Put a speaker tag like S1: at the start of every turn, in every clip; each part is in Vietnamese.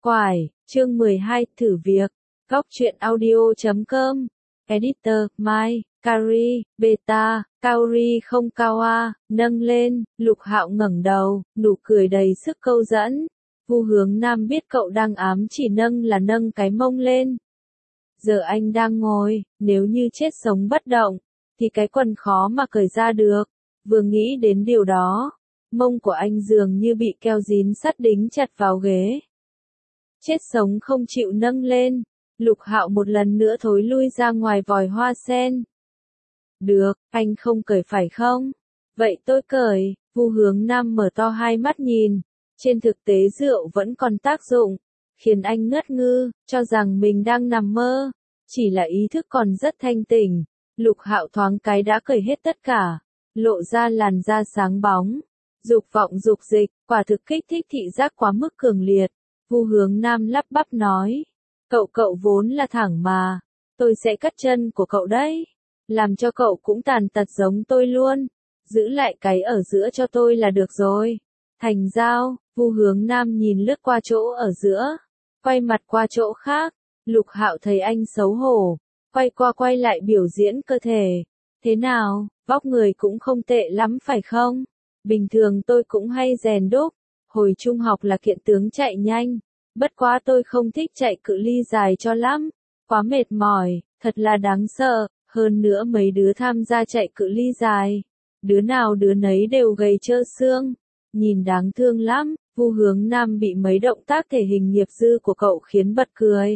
S1: Quải, chương 12, thử việc. Góc truyện audio.com. Editor, Mai, Kari, Beta, Kaori không cao a, nâng lên, Lục Hạo ngẩng đầu, nụ cười đầy sức câu dẫn. Vu Hướng Nam biết cậu đang ám chỉ nâng là nâng cái mông lên. Giờ anh đang ngồi, nếu như chết sống bất động, thì cái quần khó mà cởi ra được. Vừa nghĩ đến điều đó, mông của anh dường như bị keo dín sắt đính chặt vào ghế. Chết sống không chịu nâng lên, Lục Hạo một lần nữa thối lui ra ngoài vòi hoa sen. Được, anh không cởi phải không? Vậy tôi cởi. Vu Hướng Nam mở to hai mắt nhìn. Trên thực tế rượu vẫn còn tác dụng, khiến anh ngất ngư, cho rằng mình đang nằm mơ. Chỉ là ý thức còn rất thanh tỉnh. Lục Hạo thoáng cái đã cởi hết tất cả, lộ ra làn da sáng bóng. Dục vọng dục dịch, quả thực kích thích thị giác quá mức cường liệt. Vu Hướng Nam lắp bắp nói. Cậu vốn là thẳng mà. Tôi sẽ cắt chân của cậu đấy. Làm cho cậu cũng tàn tật giống tôi luôn. Giữ lại cái ở giữa cho tôi là được rồi. Thành giao, Vu Hướng Nam nhìn lướt qua chỗ ở giữa. Quay mặt qua chỗ khác. Lục Hạo thấy anh xấu hổ. Quay qua quay lại biểu diễn cơ thể. Thế nào, vóc người cũng không tệ lắm phải không? Bình thường tôi cũng hay rèn đúc. Hồi trung học là kiện tướng chạy nhanh. Bất quá tôi không thích chạy cự ly dài cho lắm. Quá mệt mỏi, thật là đáng sợ. Hơn nữa mấy đứa tham gia chạy cự ly dài. Đứa nào đứa nấy đều gầy trơ xương. Nhìn đáng thương lắm. Vu Hướng Nam bị mấy động tác thể hình nghiệp dư của cậu khiến bật cười.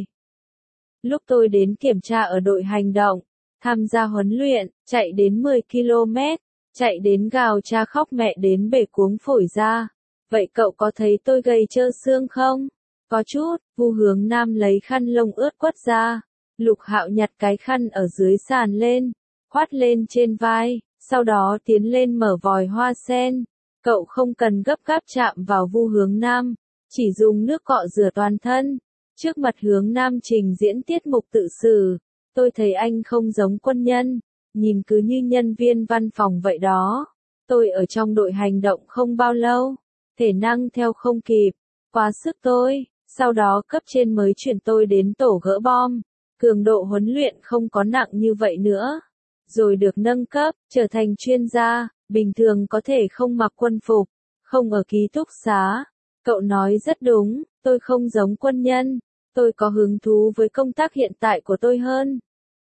S1: Lúc tôi đến kiểm tra ở đội hành động, tham gia huấn luyện, chạy đến 10 km, chạy đến gào cha khóc mẹ đến bể cuống phổi ra. Vậy cậu có thấy tôi gầy trơ xương không? Có chút. Vu Hướng Nam lấy khăn lông ướt quất ra. Lục Hạo nhặt cái khăn ở dưới sàn lên, khoát lên trên vai, sau đó tiến lên mở vòi hoa sen. Cậu không cần gấp gáp chạm vào Vu Hướng Nam, chỉ dùng nước cọ rửa toàn thân. Trước mặt Hướng Nam trình diễn tiết mục tự xử, tôi thấy anh không giống quân nhân, nhìn cứ như nhân viên văn phòng vậy đó. Tôi ở trong đội hành động không bao lâu, thể năng theo không kịp, quá sức tôi, sau đó cấp trên mới chuyển tôi đến tổ gỡ bom. Cường độ huấn luyện không có nặng như vậy nữa. Rồi được nâng cấp, trở thành chuyên gia, bình thường có thể không mặc quân phục, không ở ký túc xá. Cậu nói rất đúng, tôi không giống quân nhân, tôi có hứng thú với công tác hiện tại của tôi hơn.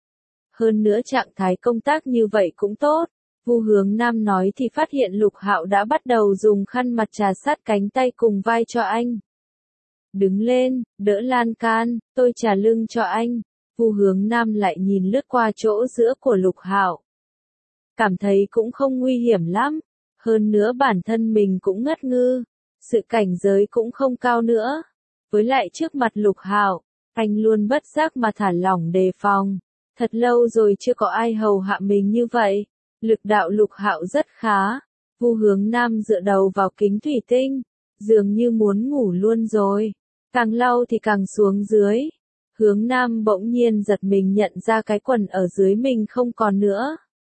S1: Hơn nữa trạng thái công tác như vậy cũng tốt. Vu Hướng Nam nói thì phát hiện Lục Hạo đã bắt đầu dùng khăn mặt trà sát cánh tay cùng vai cho anh. Đứng lên, đỡ lan can, tôi trà lưng cho anh. Vu Hướng Nam lại nhìn lướt qua chỗ giữa của Lục Hạo. Cảm thấy cũng không nguy hiểm lắm. Hơn nữa bản thân mình cũng ngất ngư. Sự cảnh giới cũng không cao nữa. Với lại trước mặt Lục Hạo, anh luôn bất giác mà thả lỏng đề phòng. Thật lâu rồi chưa có ai hầu hạ mình như vậy. Lực đạo Lục Hạo rất khá. Vu Hướng Nam dựa đầu vào kính thủy tinh, dường như muốn ngủ luôn rồi. Càng lau thì càng xuống dưới. Hướng Nam bỗng nhiên giật mình nhận ra cái quần ở dưới mình không còn nữa.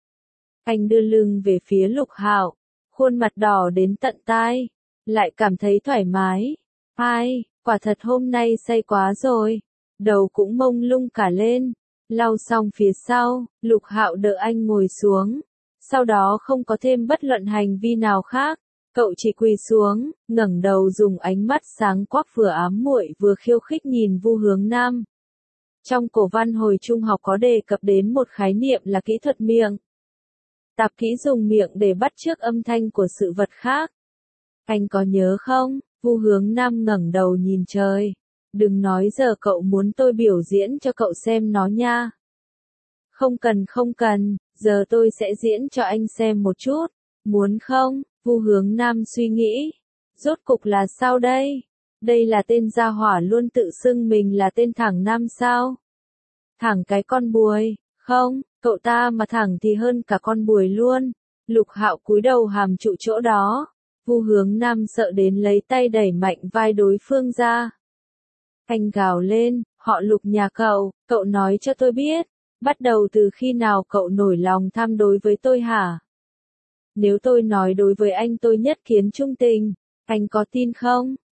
S1: Anh đưa lưng về phía Lục Hạo, khuôn mặt đỏ đến tận tai, lại cảm thấy thoải mái. Ai, quả thật hôm nay say quá rồi, đầu cũng mông lung cả lên. Lau xong phía sau, Lục Hạo đỡ anh ngồi xuống, sau đó không có thêm bất luận hành vi nào khác. Cậu chỉ quỳ xuống, ngẩng đầu dùng ánh mắt sáng quắc vừa ám muội vừa khiêu khích nhìn Vu Hướng Nam. Trong cổ văn hồi trung học có đề cập đến một khái niệm là kỹ thuật miệng. Tạp kỹ dùng miệng để bắt chước âm thanh của sự vật khác. Anh có nhớ không? Vu Hướng Nam ngẩng đầu nhìn trời. Đừng nói giờ cậu muốn tôi biểu diễn cho cậu xem nó nha. Không cần, giờ tôi sẽ diễn cho anh xem một chút. Muốn không? Vu Hướng Nam suy nghĩ. Rốt cục là sao đây? Đây là tên gia hỏa luôn tự xưng mình là tên thẳng nam sao? Thẳng cái con buồi, không, cậu ta mà thẳng thì hơn cả con buồi luôn. Lục Hạo cúi đầu hàm trụ chỗ đó. Vu Hướng Nam sợ đến lấy tay đẩy mạnh vai đối phương ra. Anh gào lên, họ Lục nhà cậu nói cho tôi biết, bắt đầu từ khi nào cậu nổi lòng tham đối với tôi hả? Nếu tôi nói đối với anh tôi nhất kiến trung tình, anh có tin không?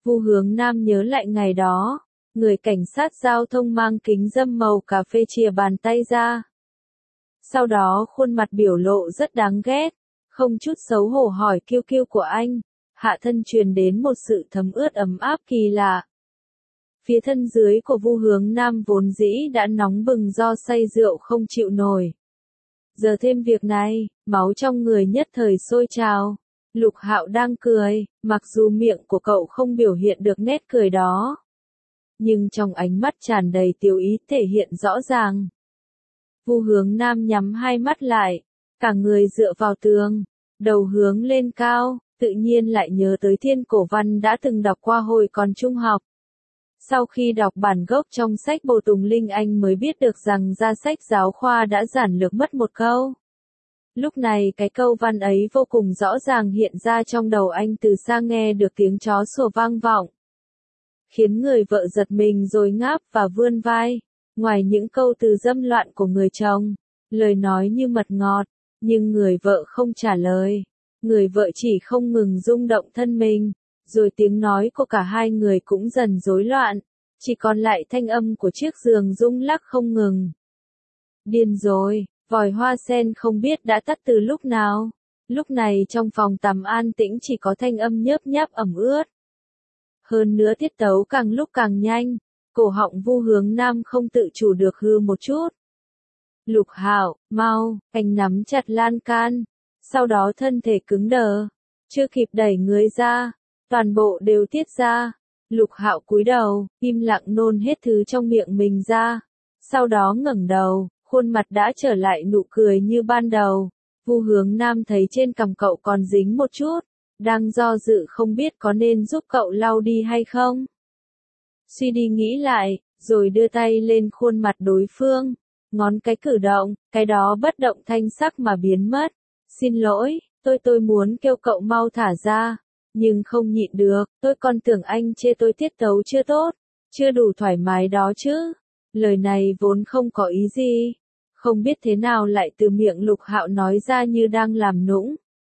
S1: Vu Hướng Nam nhớ lại ngày đó, người cảnh sát giao thông mang kính râm màu cà phê chìa bàn tay ra. Sau đó khuôn mặt biểu lộ rất đáng ghét, không chút xấu hổ hỏi kiêu kiêu của anh, hạ thân truyền đến một sự thấm ướt ấm áp kỳ lạ. Phía thân dưới của Vu Hướng Nam vốn dĩ đã nóng bừng do say rượu không chịu nổi. Giờ thêm việc này, máu trong người nhất thời sôi trào. Lục Hạo đang cười, mặc dù miệng của cậu không biểu hiện được nét cười đó, nhưng trong ánh mắt tràn đầy tiêu ý thể hiện rõ ràng. Vu Hướng Nam nhắm hai mắt lại, cả người dựa vào tường, đầu hướng lên cao, tự nhiên lại nhớ tới thiên cổ văn đã từng đọc qua hồi còn trung học. Sau khi đọc bản gốc trong sách Bồ Tùng Linh anh mới biết được rằng ra sách giáo khoa đã giản lược mất một câu. Lúc này cái câu văn ấy vô cùng rõ ràng hiện ra trong đầu anh, từ xa nghe được tiếng chó sủa vang vọng, khiến người vợ giật mình rồi ngáp và vươn vai. Ngoài những câu từ dâm loạn của người chồng, lời nói như mật ngọt, nhưng người vợ không trả lời. Người vợ chỉ không ngừng rung động thân mình, rồi tiếng nói của cả hai người cũng dần rối loạn, chỉ còn lại thanh âm của chiếc giường rung lắc không ngừng. Điên rồi, vòi hoa sen không biết đã tắt từ lúc nào. Lúc này trong phòng tắm an tĩnh chỉ có thanh âm nhớp nháp ẩm ướt. Hơn nữa tiết tấu càng lúc càng nhanh, cổ họng Vu Hướng Nam không tự chủ được hư một chút. Lục Hạo, mau, anh nắm chặt lan can, sau đó thân thể cứng đờ, chưa kịp đẩy người ra, toàn bộ đều tiết ra. Lục Hạo cúi đầu, im lặng nôn hết thứ trong miệng mình ra, sau đó ngẩng đầu, khuôn mặt đã trở lại nụ cười như ban đầu. Vu Hướng Nam thấy trên cằm cậu còn dính một chút, đang do dự không biết có nên giúp cậu lau đi hay không. Suy đi nghĩ lại, rồi đưa tay lên khuôn mặt đối phương, ngón cái cử động, cái đó bất động thanh sắc mà biến mất. Xin lỗi, tôi muốn kêu cậu mau thả ra, nhưng không nhịn được, tôi còn tưởng anh chê tôi tiết tấu chưa tốt, chưa đủ thoải mái đó chứ. Lời này vốn không có ý gì, không biết thế nào lại từ miệng Lục Hạo nói ra như đang làm nũng.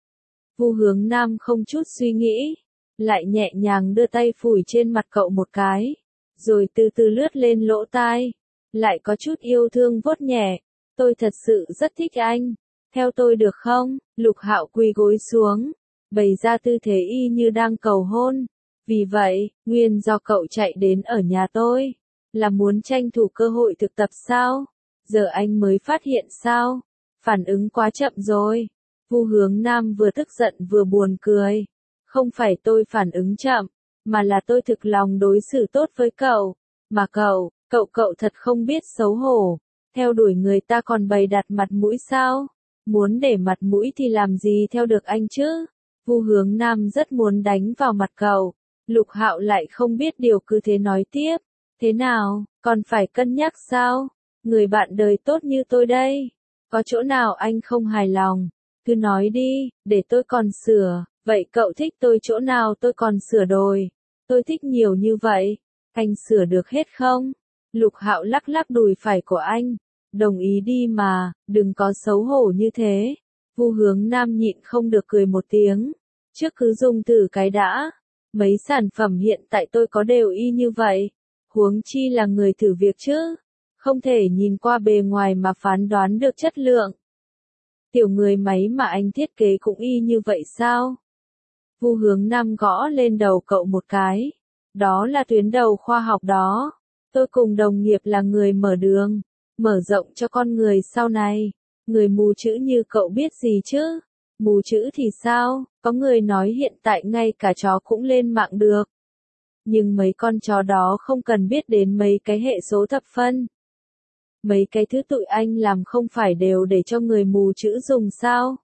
S1: Vu Hướng Nam không chút suy nghĩ, lại nhẹ nhàng đưa tay phủi trên mặt cậu một cái, rồi từ từ lướt lên lỗ tai, lại có chút yêu thương vuốt nhẹ. Tôi thật sự rất thích anh, theo tôi được không? Lục Hạo quỳ gối xuống, bày ra tư thế y như đang cầu hôn. Vì vậy, nguyên do cậu chạy đến ở nhà tôi, là muốn tranh thủ cơ hội thực tập sao? Giờ anh mới phát hiện sao? Phản ứng quá chậm rồi. Vu Hướng Nam vừa tức giận vừa buồn cười. Không phải tôi phản ứng chậm, mà là tôi thực lòng đối xử tốt với cậu. Mà cậu thật không biết xấu hổ. Theo đuổi người ta còn bày đặt mặt mũi sao? Muốn để mặt mũi thì làm gì theo được anh chứ? Vu Hướng Nam rất muốn đánh vào mặt cậu. Lục Hạo lại không biết điều cứ thế nói tiếp. Thế nào, còn phải cân nhắc sao? Người bạn đời tốt như tôi đây. Có chỗ nào anh không hài lòng? Cứ nói đi, để tôi còn sửa. Vậy cậu thích tôi chỗ nào tôi còn sửa đồi? Tôi thích nhiều như vậy. Anh sửa được hết không? Lục Hạo lắc lắc đùi phải của anh. Đồng ý đi mà, đừng có xấu hổ như thế. Vu Hướng Nam nhịn không được cười một tiếng. Trước cứ dùng thử cái đã. Mấy sản phẩm hiện tại tôi có đều y như vậy. Huống chi là người thử việc chứ. Không thể nhìn qua bề ngoài mà phán đoán được chất lượng. Tiểu người máy mà anh thiết kế cũng y như vậy sao? Vu Hướng Nam gõ lên đầu cậu một cái. Đó là tuyến đầu khoa học đó. Tôi cùng đồng nghiệp là người mở đường, mở rộng cho con người sau này. Người mù chữ như cậu biết gì chứ? Mù chữ thì sao? Có người nói hiện tại ngay cả chó cũng lên mạng được. Nhưng mấy con chó đó không cần biết đến mấy cái hệ số thập phân. Mấy cái thứ tụi anh làm không phải đều để cho người mù chữ dùng sao?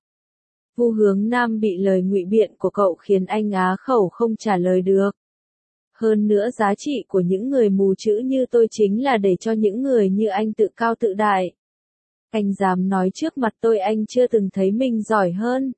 S1: Vu Hướng Nam bị lời ngụy biện của cậu khiến anh á khẩu không trả lời được. Hơn nữa giá trị của những người mù chữ như tôi chính là để cho những người như anh tự cao tự đại. Anh dám nói trước mặt tôi anh chưa từng thấy mình giỏi hơn.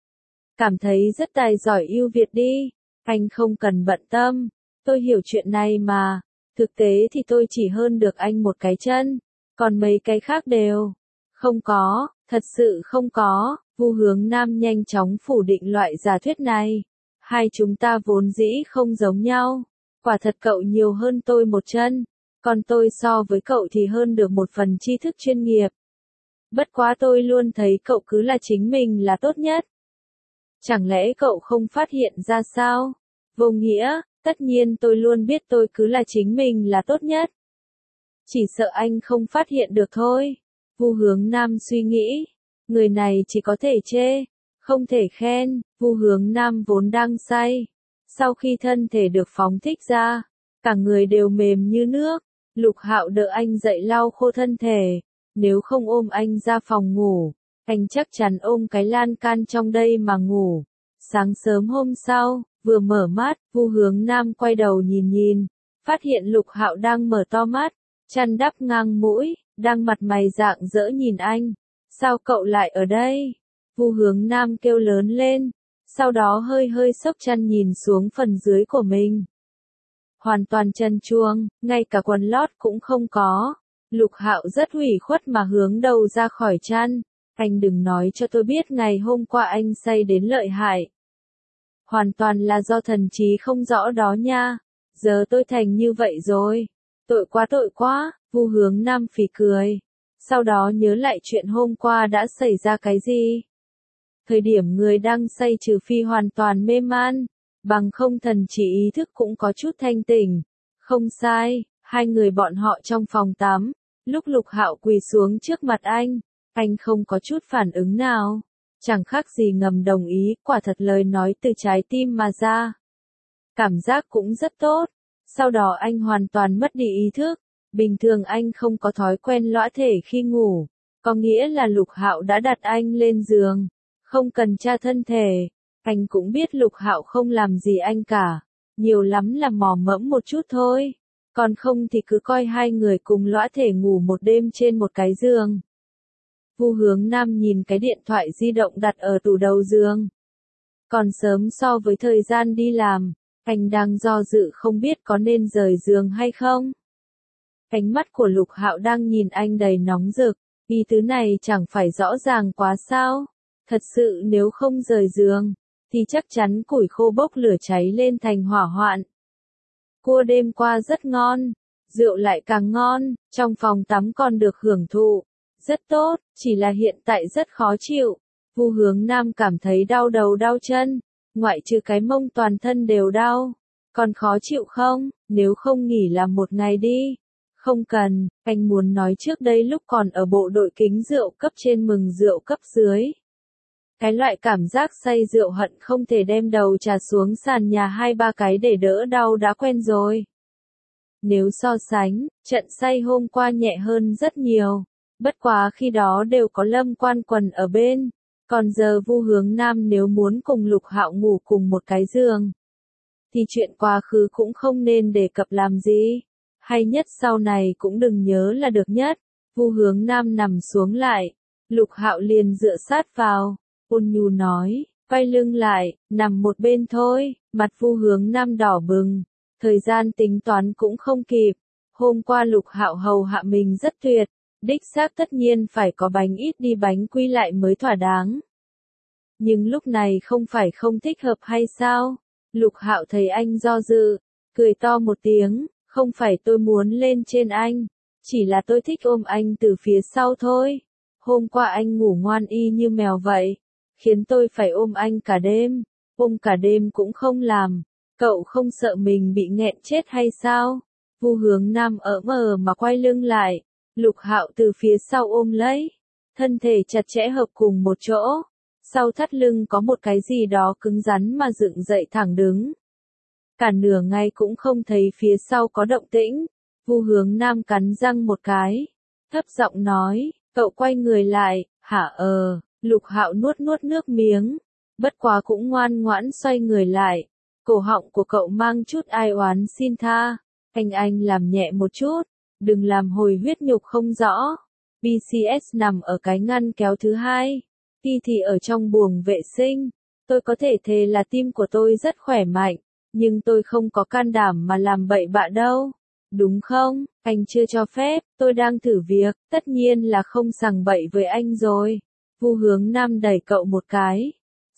S1: Cảm thấy rất tài giỏi ưu việt đi. Anh không cần bận tâm. Tôi hiểu chuyện này mà. Thực tế thì tôi chỉ hơn được anh một cái chân. Còn mấy cái khác đều. Không có, thật sự không có. Vu Hướng Nam nhanh chóng phủ định loại giả thuyết này. Hai chúng ta vốn dĩ không giống nhau. Quả thật cậu nhiều hơn tôi một chân, còn tôi so với cậu thì hơn được một phần tri thức chuyên nghiệp. Bất quá tôi luôn thấy cậu cứ là chính mình là tốt nhất. Chẳng lẽ cậu không phát hiện ra sao? Vô nghĩa, tất nhiên tôi luôn biết tôi cứ là chính mình là tốt nhất. Chỉ sợ anh không phát hiện được thôi. Vu Hướng Nam suy nghĩ, người này chỉ có thể chê, không thể khen. Vu Hướng Nam vốn đang say. Sau khi thân thể được phóng thích ra, cả người đều mềm như nước. Lục Hạo đỡ anh dậy lau khô thân thể. Nếu không ôm anh ra phòng ngủ, anh chắc chắn ôm cái lan can trong đây mà ngủ. Sáng sớm hôm sau, vừa mở mắt, Vu Hướng Nam quay đầu nhìn, phát hiện Lục Hạo đang mở to mắt, chăn đắp ngang mũi, đang mặt mày rạng rỡ nhìn anh. Sao cậu lại ở đây? Vu Hướng Nam kêu lớn lên, sau đó hơi xốc chăn nhìn xuống phần dưới của mình. Hoàn toàn trần truồng, ngay cả quần lót cũng không có. Lục Hạo rất ủy khuất mà hướng đầu ra khỏi chăn. Anh đừng nói cho tôi biết ngày hôm qua anh say đến lợi hại. Hoàn toàn là do thần trí không rõ đó nha. Giờ tôi thành như vậy rồi. Tội quá, Vu Hướng Nam phì cười. Sau đó nhớ lại chuyện hôm qua đã xảy ra cái gì. Thời điểm người đang say trừ phi hoàn toàn mê man, bằng không thần trí ý thức cũng có chút thanh tỉnh. Không sai, hai người bọn họ trong phòng tắm. Lúc Lục Hạo quỳ xuống trước mặt anh không có chút phản ứng nào. Chẳng khác gì ngầm đồng ý, quả thật lời nói từ trái tim mà ra. Cảm giác cũng rất tốt. Sau đó anh hoàn toàn mất đi ý thức. Bình thường anh không có thói quen lõa thể khi ngủ. Có nghĩa là Lục Hạo đã đặt anh lên giường. Không cần tra thân thể. Anh cũng biết Lục Hạo không làm gì anh cả. Nhiều lắm là mò mẫm một chút thôi. Còn không thì cứ coi hai người cùng lõa thể ngủ một đêm trên một cái giường. Vu Hướng Nam nhìn cái điện thoại di động đặt ở tủ đầu giường. Còn sớm so với thời gian đi làm, anh đang do dự không biết có nên rời giường hay không. Ánh mắt của Lục Hạo đang nhìn anh đầy nóng rực, ý tứ này chẳng phải rõ ràng quá sao? Thật sự nếu không rời giường, thì chắc chắn củi khô bốc lửa cháy lên thành hỏa hoạn. Cua đêm qua rất ngon, rượu lại càng ngon, trong phòng tắm còn được hưởng thụ. Rất tốt, chỉ là hiện tại rất khó chịu. Vu Hướng Nam cảm thấy đau đầu đau chân, ngoại trừ cái mông toàn thân đều đau. Còn khó chịu không? Nếu không nghỉ làm một ngày đi. Không cần, anh muốn nói trước đây lúc còn ở bộ đội kính rượu cấp trên mừng rượu cấp dưới. Cái loại cảm giác say rượu hận không thể đem đầu trà xuống sàn nhà 2-3 cái để đỡ đau đã quen rồi. Nếu so sánh, trận say hôm qua nhẹ hơn rất nhiều. Bất quá khi đó đều có Lâm Quan Quần ở bên. Còn giờ Vu Hướng Nam nếu muốn cùng Lục Hạo ngủ cùng một cái giường, thì chuyện quá khứ cũng không nên đề cập làm gì. Hay nhất sau này cũng đừng nhớ là được nhất. Vu Hướng Nam nằm xuống lại. Lục Hạo liền dựa sát vào. Ôn nhu nói, quay lưng lại, nằm một bên thôi. Mặt Vu Hướng Nam đỏ bừng. Thời gian tính toán cũng không kịp. Hôm qua Lục Hạo hầu hạ mình rất tuyệt. Đích xác tất nhiên phải có bánh ít đi bánh quy lại mới thỏa đáng. Nhưng lúc này không phải không thích hợp hay sao? Lục Hạo thấy anh do dự, cười to một tiếng, không phải tôi muốn lên trên anh, chỉ là tôi thích ôm anh từ phía sau thôi. Hôm qua anh ngủ ngoan y như mèo vậy, khiến tôi phải ôm anh cả đêm, ôm cả đêm cũng không làm. Cậu không sợ mình bị nghẹn chết hay sao? Vu Hướng Nam ỡm mà quay lưng lại. Lục Hạo từ phía sau ôm lấy, thân thể chặt chẽ hợp cùng một chỗ. Sau thắt lưng có một cái gì đó cứng rắn mà dựng dậy thẳng đứng. Cả nửa ngày cũng không thấy phía sau có động tĩnh. Vu Hướng Nam cắn răng một cái, thấp giọng nói, cậu quay người lại, hả? Lục Hạo nuốt nước miếng, bất quá cũng ngoan ngoãn xoay người lại. Cổ họng của cậu mang chút ai oán xin tha, anh làm nhẹ một chút. Đừng làm hồi huyết nhục không rõ. BCS nằm ở cái ngăn kéo thứ hai. T thì ở trong buồng vệ sinh. Tôi có thể thề là tim của tôi rất khỏe mạnh. Nhưng tôi không có can đảm mà làm bậy bạ đâu. Đúng không? Anh chưa cho phép. Tôi đang thử việc. Tất nhiên là không sằng bậy với anh rồi. Vu Hướng Nam đẩy cậu một cái.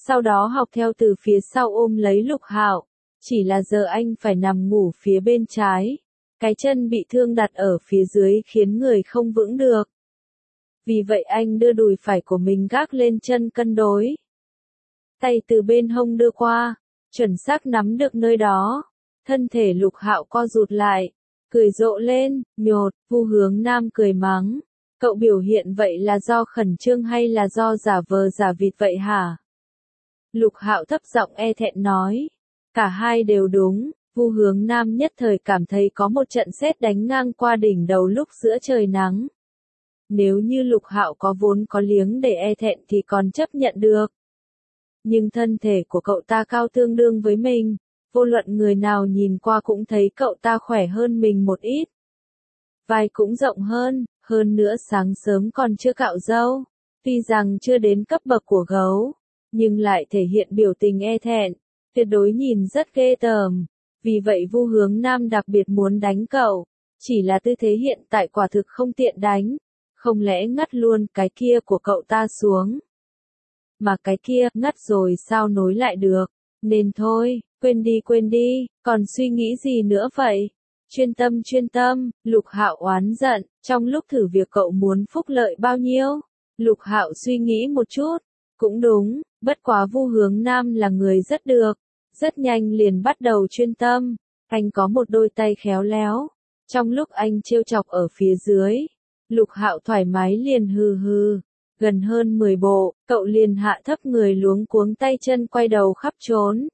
S1: sau đó học theo từ phía sau ôm lấy Lục Hạo. Chỉ là giờ anh phải nằm ngủ phía bên trái. Cái chân bị thương đặt ở phía dưới khiến người không vững được. Vì vậy anh đưa đùi phải của mình gác lên chân cân đối. Tay từ bên hông đưa qua, chuẩn xác nắm được nơi đó. Thân thể Lục Hạo co rụt lại, cười rộ lên, nhột. Vu Hướng Nam cười mắng. Cậu biểu hiện vậy là do khẩn trương hay là do giả vờ giả vịt vậy hả? Lục Hạo thấp giọng e thẹn nói. Cả hai đều đúng. Vu Hướng Nam nhất thời cảm thấy có một trận sét đánh ngang qua đỉnh đầu lúc giữa trời nắng. Nếu như Lục Hạo có vốn có liếng để e thẹn thì còn chấp nhận được. Nhưng thân thể của cậu ta cao tương đương với mình, vô luận người nào nhìn qua cũng thấy cậu ta khỏe hơn mình một ít. Vai cũng rộng hơn nữa sáng sớm còn chưa cạo râu, tuy rằng chưa đến cấp bậc của gấu, nhưng lại thể hiện biểu tình e thẹn, tuyệt đối nhìn rất ghê tởm. Vì vậy Vu Hướng Nam đặc biệt muốn đánh cậu, chỉ là tư thế hiện tại quả thực không tiện đánh, không lẽ ngắt luôn cái kia của cậu ta xuống. Mà cái kia, ngắt rồi sao nối lại được, nên thôi, quên đi, còn suy nghĩ gì nữa vậy? Chuyên tâm, Lục Hạo oán giận, trong lúc thử việc cậu muốn phúc lợi bao nhiêu? Lục Hạo suy nghĩ một chút, cũng đúng, bất quá Vu Hướng Nam là người rất được, rất nhanh liền bắt đầu chuyên tâm, anh có một đôi tay khéo léo, trong lúc anh trêu chọc ở phía dưới, Lục Hạo thoải mái liền hừ hừ, gần hơn 10 bộ, cậu liền hạ thấp người luống cuống tay chân quay đầu khắp trốn.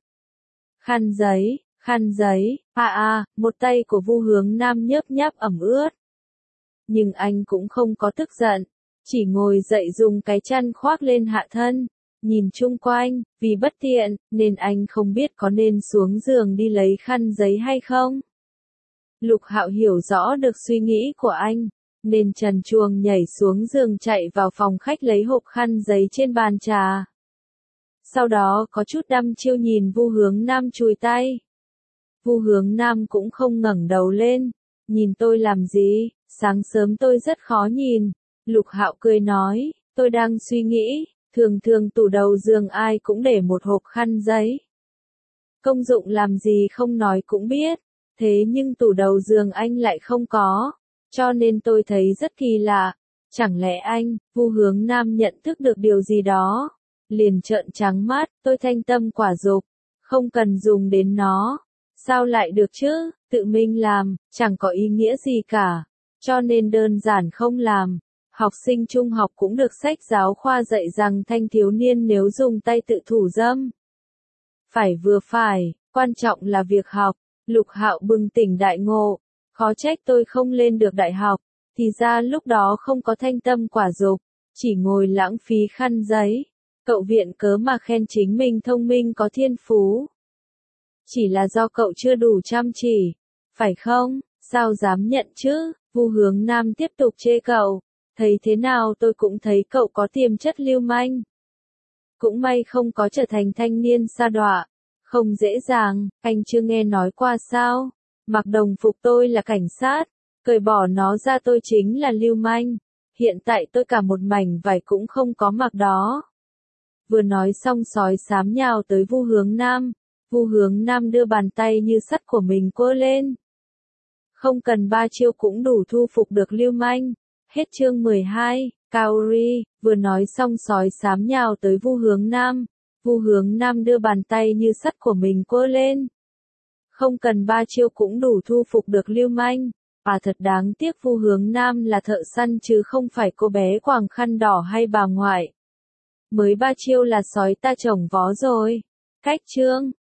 S1: Khăn giấy, một tay của Vu Hướng Nam nhớp nháp ẩm ướt. Nhưng anh cũng không có tức giận, chỉ ngồi dậy dùng cái chăn khoác lên hạ thân, nhìn chung quanh, vì bất tiện, nên anh không biết có nên xuống giường đi lấy khăn giấy hay không. Lục Hạo hiểu rõ được suy nghĩ của anh, nên trần truồng nhảy xuống giường chạy vào phòng khách lấy hộp khăn giấy trên bàn trà. Sau đó có chút đăm chiêu nhìn Vu Hướng Nam chùi tay. Vu Hướng Nam cũng không ngẩng đầu lên, nhìn tôi làm gì, sáng sớm tôi rất khó nhìn. Lục Hạo cười nói, tôi đang suy nghĩ, thường tủ đầu giường ai cũng để một hộp khăn giấy. Công dụng làm gì không nói cũng biết, thế nhưng tủ đầu giường anh lại không có, cho nên tôi thấy rất kỳ lạ. Chẳng lẽ anh, Vu Hướng Nam nhận thức được điều gì đó, liền trợn trắng mắt, tôi thanh tâm quả dục, không cần dùng đến nó. Sao lại được chứ, tự mình làm, chẳng có ý nghĩa gì cả, cho nên đơn giản không làm. Học sinh trung học cũng được sách giáo khoa dạy rằng thanh thiếu niên nếu dùng tay tự thủ dâm, phải vừa phải, quan trọng là việc học. Lục Hạo bừng tỉnh đại ngộ, khó trách tôi không lên được đại học, thì ra lúc đó không có thanh tâm quả dục, chỉ ngồi lãng phí khăn giấy. Cậu viện cớ mà khen chính mình thông minh có thiên phú. Chỉ là do cậu chưa đủ chăm chỉ, phải không? Sao dám nhận chứ? Vu Hướng Nam tiếp tục chê cậu. Thấy thế nào tôi cũng thấy cậu có tiềm chất lưu manh. Cũng may không có trở thành thanh niên sa đọa. Không dễ dàng, anh chưa nghe nói qua sao? Mặc đồng phục tôi là cảnh sát, cởi bỏ nó ra tôi chính là lưu manh. Hiện tại tôi cả một mảnh vải cũng không có mặc đó. Vừa nói xong sói xám nhào tới Vu Hướng Nam. Vu Hướng Nam đưa bàn tay như sắt của mình quơ lên. Không cần 3 chiêu cũng đủ thu phục được lưu manh. Hết chương 12, Kaori, vừa nói xong sói xám nhào tới Vu Hướng Nam. Vu Hướng Nam đưa bàn tay như sắt của mình quơ lên. Không cần 3 chiêu cũng đủ thu phục được lưu manh. Thật đáng tiếc Vu Hướng Nam là thợ săn chứ không phải cô bé quàng khăn đỏ hay bà ngoại. Mới 3 chiêu là sói ta chổng vó rồi. Cách chương